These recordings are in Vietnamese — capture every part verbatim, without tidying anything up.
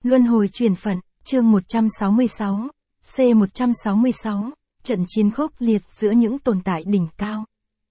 Luân hồi chuyển phận, chương một trăm sáu mươi sáu, C một trăm sáu mươi sáu, trận chiến khốc liệt giữa những tồn tại đỉnh cao.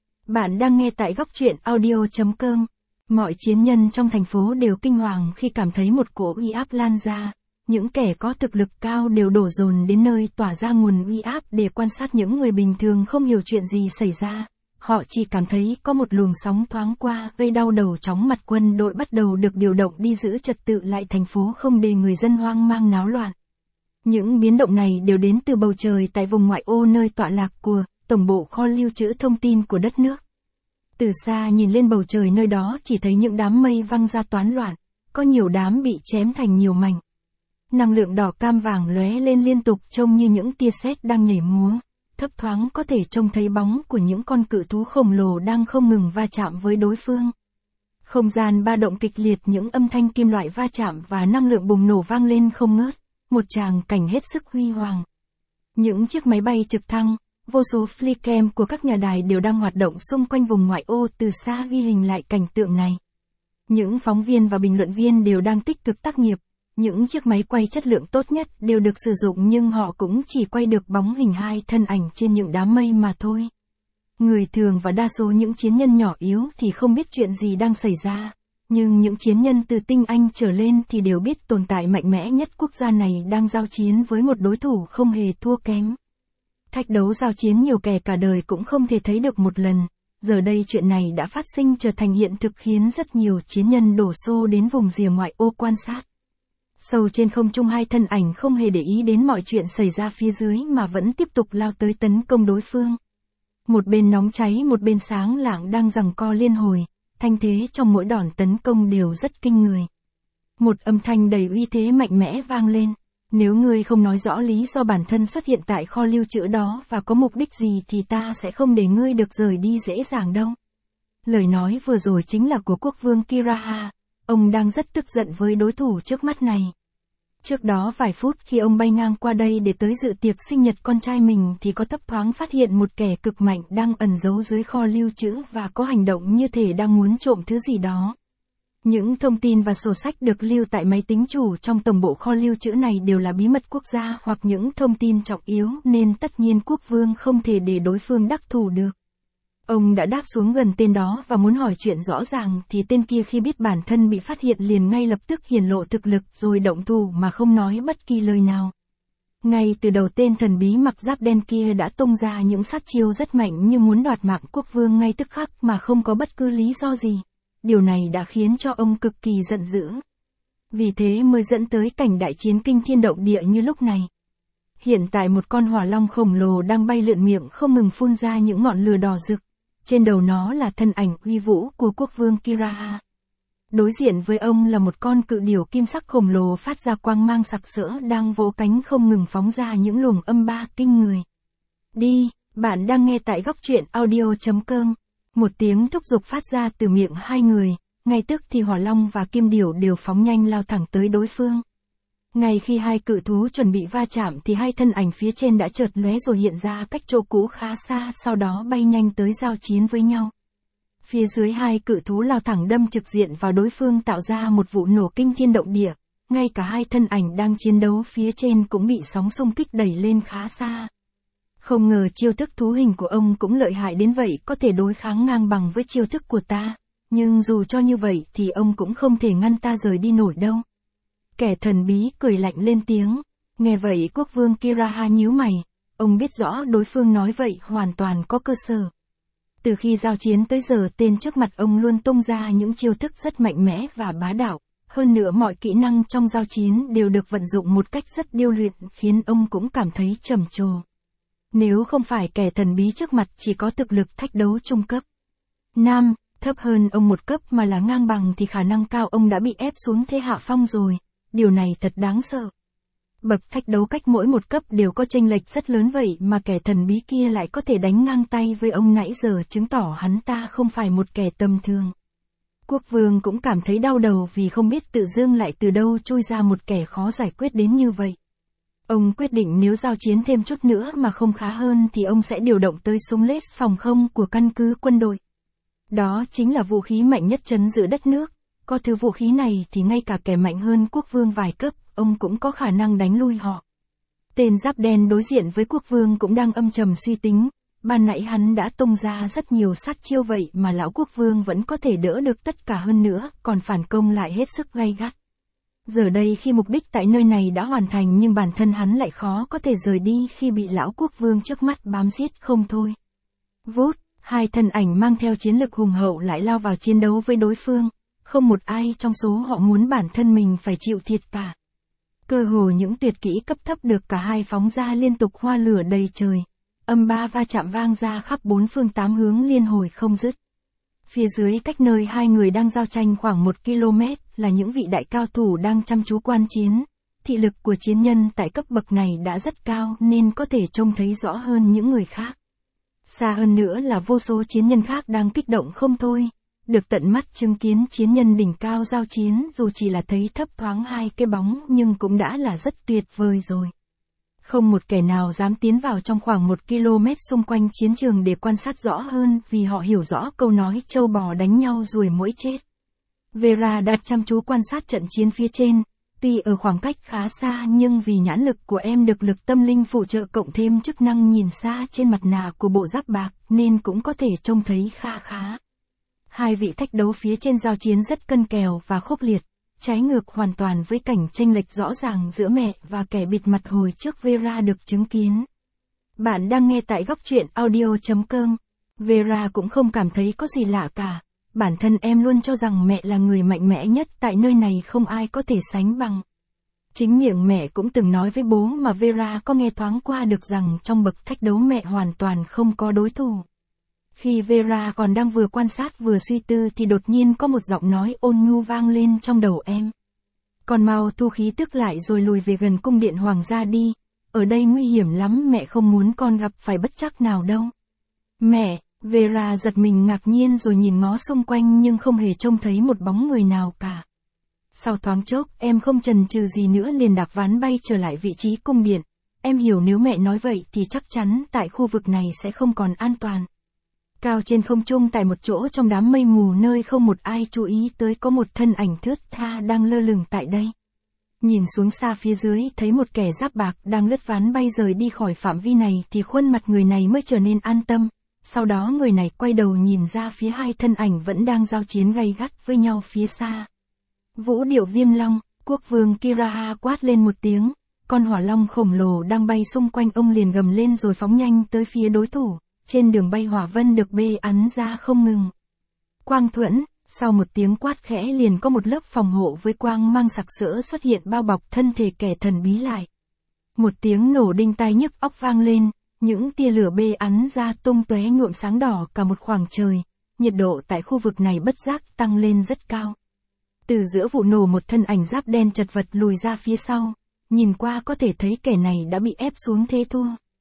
Bạn đang nghe tại góc truyện audio chấm com. Mọi chiến nhân trong thành phố đều kinh hoàng khi cảm thấy một cỗ uy áp lan ra. Những kẻ có thực lực cao đều đổ dồn đến nơi tỏa ra nguồn uy áp để quan sát những người bình thường không hiểu chuyện gì xảy ra. Họ chỉ cảm thấy có một luồng sóng thoáng qua, gây đau đầu chóng mặt. Quân đội bắt đầu được điều động đi giữ trật tự lại thành phố, không để người dân hoang mang náo loạn. Những biến động này đều đến từ bầu trời tại vùng ngoại ô nơi tọa lạc của tổng bộ kho lưu trữ thông tin của đất nước. Từ xa nhìn lên bầu trời nơi đó chỉ thấy những đám mây văng ra toán loạn, có nhiều đám bị chém thành nhiều mảnh. Năng lượng đỏ cam vàng lóe lên liên tục, trông như những tia sét đang nhảy múa. Thấp thoáng có thể trông thấy bóng của những con cự thú khổng lồ đang không ngừng va chạm với đối phương. Không gian ba động kịch liệt, những âm thanh kim loại va chạm và năng lượng bùng nổ vang lên không ngớt, một tràng cảnh hết sức huy hoàng. Những chiếc máy bay trực thăng, vô số flycam của các nhà đài đều đang hoạt động xung quanh vùng ngoại ô, từ xa ghi hình lại cảnh tượng này. Những phóng viên và bình luận viên đều đang tích cực tác nghiệp. Những chiếc máy quay chất lượng tốt nhất đều được sử dụng, nhưng họ cũng chỉ quay được bóng hình hai thân ảnh trên những đám mây mà thôi. Người thường và đa số những chiến nhân nhỏ yếu thì không biết chuyện gì đang xảy ra. Nhưng những chiến nhân từ tinh anh trở lên thì đều biết tồn tại mạnh mẽ nhất quốc gia này đang giao chiến với một đối thủ không hề thua kém. Thách đấu giao chiến nhiều kẻ cả đời cũng không thể thấy được một lần. Giờ đây chuyện này đã phát sinh trở thành hiện thực, khiến rất nhiều chiến nhân đổ xô đến vùng rìa ngoại ô quan sát. Sâu trên không trung, hai thân ảnh không hề để ý đến mọi chuyện xảy ra phía dưới mà vẫn tiếp tục lao tới tấn công đối phương. Một bên nóng cháy, một bên sáng lạng đang giằng co liên hồi, thanh thế trong mỗi đòn tấn công đều rất kinh người. Một âm thanh đầy uy thế mạnh mẽ vang lên. Nếu ngươi không nói rõ lý do bản thân xuất hiện tại kho lưu trữ đó và có mục đích gì thì ta sẽ không để ngươi được rời đi dễ dàng đâu. Lời nói vừa rồi chính là của quốc vương Kiraha. Ông đang rất tức giận với đối thủ trước mắt này. Trước đó vài phút khi ông bay ngang qua đây để tới dự tiệc sinh nhật con trai mình thì có thấp thoáng phát hiện một kẻ cực mạnh đang ẩn giấu dưới kho lưu trữ và có hành động như thể đang muốn trộm thứ gì đó. Những thông tin và sổ sách được lưu tại máy tính chủ trong tổng bộ kho lưu trữ này đều là bí mật quốc gia hoặc những thông tin trọng yếu, nên tất nhiên quốc vương không thể để đối phương đắc thủ được. Ông đã đáp xuống gần tên đó và muốn hỏi chuyện rõ ràng thì tên kia khi biết bản thân bị phát hiện liền ngay lập tức hiển lộ thực lực rồi động thủ mà không nói bất kỳ lời nào. Ngay từ đầu tên thần bí mặc giáp đen kia đã tung ra những sát chiêu rất mạnh như muốn đoạt mạng quốc vương ngay tức khắc mà không có bất cứ lý do gì. Điều này đã khiến cho ông cực kỳ giận dữ. Vì thế mới dẫn tới cảnh đại chiến kinh thiên động địa như lúc này. Hiện tại một con hỏa long khổng lồ đang bay lượn, miệng không ngừng phun ra những ngọn lửa đỏ rực. Trên đầu nó là thân ảnh uy vũ của quốc vương Kiraha. Đối diện với ông là một con cự điểu kim sắc khổng lồ phát ra quang mang sặc sỡ, đang vỗ cánh không ngừng phóng ra những luồng âm ba kinh người. Đi, bạn đang nghe tại góc truyện audio chấm com. Một tiếng thúc giục phát ra từ miệng hai người, ngay tức thì hỏa long và kim điểu đều phóng nhanh lao thẳng tới đối phương. Ngay khi hai cự thú chuẩn bị va chạm thì hai thân ảnh phía trên đã chợt lóe rồi hiện ra cách chỗ cũ khá xa, sau đó bay nhanh tới giao chiến với nhau. Phía dưới hai cự thú lao thẳng đâm trực diện vào đối phương, tạo ra một vụ nổ kinh thiên động địa. Ngay cả hai thân ảnh đang chiến đấu phía trên cũng bị sóng xung kích đẩy lên khá xa. Không ngờ chiêu thức thú hình của ông cũng lợi hại đến vậy, có thể đối kháng ngang bằng với chiêu thức của ta. Nhưng dù cho như vậy thì ông cũng không thể ngăn ta rời đi nổi đâu. Kẻ thần bí cười lạnh lên tiếng. Nghe vậy quốc vương Kiraha nhíu mày. Ông biết rõ đối phương nói vậy hoàn toàn có cơ sở. Từ khi giao chiến tới giờ, tên trước mặt ông luôn tung ra những chiêu thức rất mạnh mẽ và bá đạo. Hơn nữa mọi kỹ năng trong giao chiến đều được vận dụng một cách rất điêu luyện, khiến ông cũng cảm thấy trầm trồ. Nếu không phải kẻ thần bí trước mặt chỉ có thực lực thách đấu trung cấp Nam, thấp hơn ông một cấp mà là ngang bằng thì khả năng cao ông đã bị ép xuống thế hạ phong rồi. Điều này thật đáng sợ. Bậc thách đấu cách mỗi một cấp đều có chênh lệch rất lớn, vậy mà kẻ thần bí kia lại có thể đánh ngang tay với ông nãy giờ, chứng tỏ hắn ta không phải một kẻ tầm thường. Quốc vương cũng cảm thấy đau đầu vì không biết tự dưng lại từ đâu chui ra một kẻ khó giải quyết đến như vậy. Ông quyết định nếu giao chiến thêm chút nữa mà không khá hơn thì ông sẽ điều động tới súng lết phòng không của căn cứ quân đội. Đó chính là vũ khí mạnh nhất trấn giữ đất nước. Có thứ vũ khí này thì ngay cả kẻ mạnh hơn quốc vương vài cấp ông cũng có khả năng đánh lui họ. Tên giáp đen đối diện với quốc vương cũng đang âm trầm suy tính, ban nãy hắn đã tung ra rất nhiều sát chiêu vậy mà lão quốc vương vẫn có thể đỡ được tất cả hơn nữa, còn phản công lại hết sức gay gắt. Giờ đây khi mục đích tại nơi này đã hoàn thành nhưng bản thân hắn lại khó có thể rời đi khi bị lão quốc vương trước mắt bám giết không thôi. Vút, hai thân ảnh mang theo chiến lực hùng hậu lại lao vào chiến đấu với đối phương, không một ai trong số họ muốn bản thân mình phải chịu thiệt cả. Cơ hồ những tuyệt kỹ cấp thấp được cả hai phóng ra liên tục hoa lửa đầy trời, âm ba va chạm vang ra khắp bốn phương tám hướng liên hồi không dứt. Phía dưới cách nơi hai người đang giao tranh khoảng một ki lô mét là những vị đại cao thủ đang chăm chú quan chiến. Thị lực của chiến nhân tại cấp bậc này đã rất cao nên có thể trông thấy rõ hơn những người khác. Xa hơn nữa là vô số chiến nhân khác đang kích động không thôi. Được tận mắt chứng kiến chiến nhân đỉnh cao giao chiến dù chỉ là thấy thấp thoáng hai cái bóng nhưng cũng đã là rất tuyệt vời rồi. Không một kẻ nào dám tiến vào trong khoảng một ki lô mét xung quanh chiến trường để quan sát rõ hơn vì họ hiểu rõ câu nói trâu bò đánh nhau ruồi muỗi chết. Vera đã chăm chú quan sát trận chiến phía trên, tuy ở khoảng cách khá xa nhưng vì nhãn lực của em được lực tâm linh phụ trợ cộng thêm chức năng nhìn xa trên mặt nạ của bộ giáp bạc nên cũng có thể trông thấy kha khá. Hai vị thách đấu phía trên giao chiến rất cân kèo và khốc liệt, trái ngược hoàn toàn với cảnh chênh lệch rõ ràng giữa mẹ và kẻ bịt mặt hồi trước Vera được chứng kiến. Bạn đang nghe tại góc truyện audio chấm com. Vera cũng không cảm thấy có gì lạ cả. Bản thân em luôn cho rằng mẹ là người mạnh mẽ nhất tại nơi này không ai có thể sánh bằng. Chính miệng mẹ cũng từng nói với bố mà Vera có nghe thoáng qua được rằng trong bậc thách đấu mẹ hoàn toàn không có đối thủ. Khi Vera còn đang vừa quan sát vừa suy tư thì đột nhiên có một giọng nói ôn nhu vang lên trong đầu em. Con mau thu khí tức lại rồi lùi về gần cung điện hoàng gia đi, ở đây nguy hiểm lắm, mẹ không muốn con gặp phải bất trắc nào đâu. Mẹ, Vera giật mình ngạc nhiên rồi nhìn ngó xung quanh nhưng không hề trông thấy một bóng người nào cả. Sau thoáng chốc em không chần chừ gì nữa liền đạp ván bay trở lại vị trí cung điện. Em hiểu nếu mẹ nói vậy thì chắc chắn tại khu vực này sẽ không còn an toàn. Cao trên không trung tại một chỗ trong đám mây mù nơi không một ai chú ý tới có một thân ảnh thướt tha đang lơ lửng tại đây. Nhìn xuống xa phía dưới thấy một kẻ giáp bạc đang lướt ván bay rời đi khỏi phạm vi này thì khuôn mặt người này mới trở nên an tâm. Sau đó người này quay đầu nhìn ra phía hai thân ảnh vẫn đang giao chiến gay gắt với nhau phía xa. Vũ điệu viêm long, quốc vương Kiraha quát lên một tiếng, con hỏa long khổng lồ đang bay xung quanh ông liền gầm lên rồi phóng nhanh tới phía đối thủ. Trên đường bay hỏa vân được bê ắn ra không ngừng. Quang thuẫn, sau một tiếng quát khẽ liền có một lớp phòng hộ với quang mang sặc sỡ xuất hiện bao bọc thân thể kẻ thần bí lại. Một tiếng nổ đinh tai nhức óc vang lên, những tia lửa bê ắn ra tung tóe nhuộm sáng đỏ cả một khoảng trời, nhiệt độ tại khu vực này bất giác tăng lên rất cao. Từ giữa vụ nổ một thân ảnh giáp đen chật vật lùi ra phía sau, nhìn qua có thể thấy kẻ này đã bị ép xuống thế thua.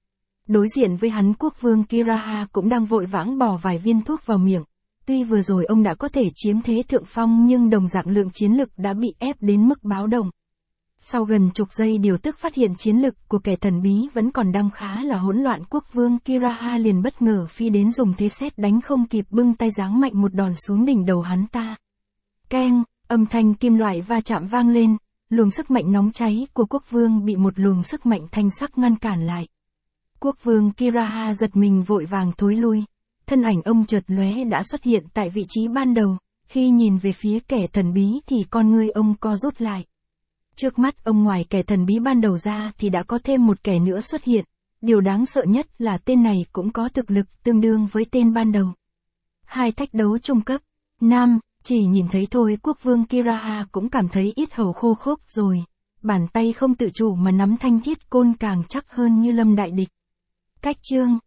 Đối diện với hắn quốc vương Kiraha cũng đang vội vãng bỏ vài viên thuốc vào miệng. Tuy vừa rồi ông đã có thể chiếm thế thượng phong nhưng đồng dạng lượng chiến lực đã bị ép đến mức báo động. Sau gần chục giây điều tức phát hiện chiến lực của kẻ thần bí vẫn còn đang khá là hỗn loạn, quốc vương Kiraha liền bất ngờ phi đến dùng thế sét đánh không kịp bưng tay giáng mạnh một đòn xuống đỉnh đầu hắn ta. Keng, âm thanh kim loại va chạm vang lên, luồng sức mạnh nóng cháy của quốc vương bị một luồng sức mạnh thanh sắc ngăn cản lại. Quốc vương Kiraha giật mình vội vàng thối lui, thân ảnh ông chợt lóe đã xuất hiện tại vị trí ban đầu, khi nhìn về phía kẻ thần bí thì con ngươi ông co rút lại. Trước mắt ông ngoài kẻ thần bí ban đầu ra thì đã có thêm một kẻ nữa xuất hiện, điều đáng sợ nhất là tên này cũng có thực lực tương đương với tên ban đầu. Hai thách đấu trung cấp, nam, chỉ nhìn thấy thôi quốc vương Kiraha cũng cảm thấy ít hầu khô khốc rồi, bàn tay không tự chủ mà nắm thanh thiết côn càng chắc hơn như lâm đại địch. Cách chương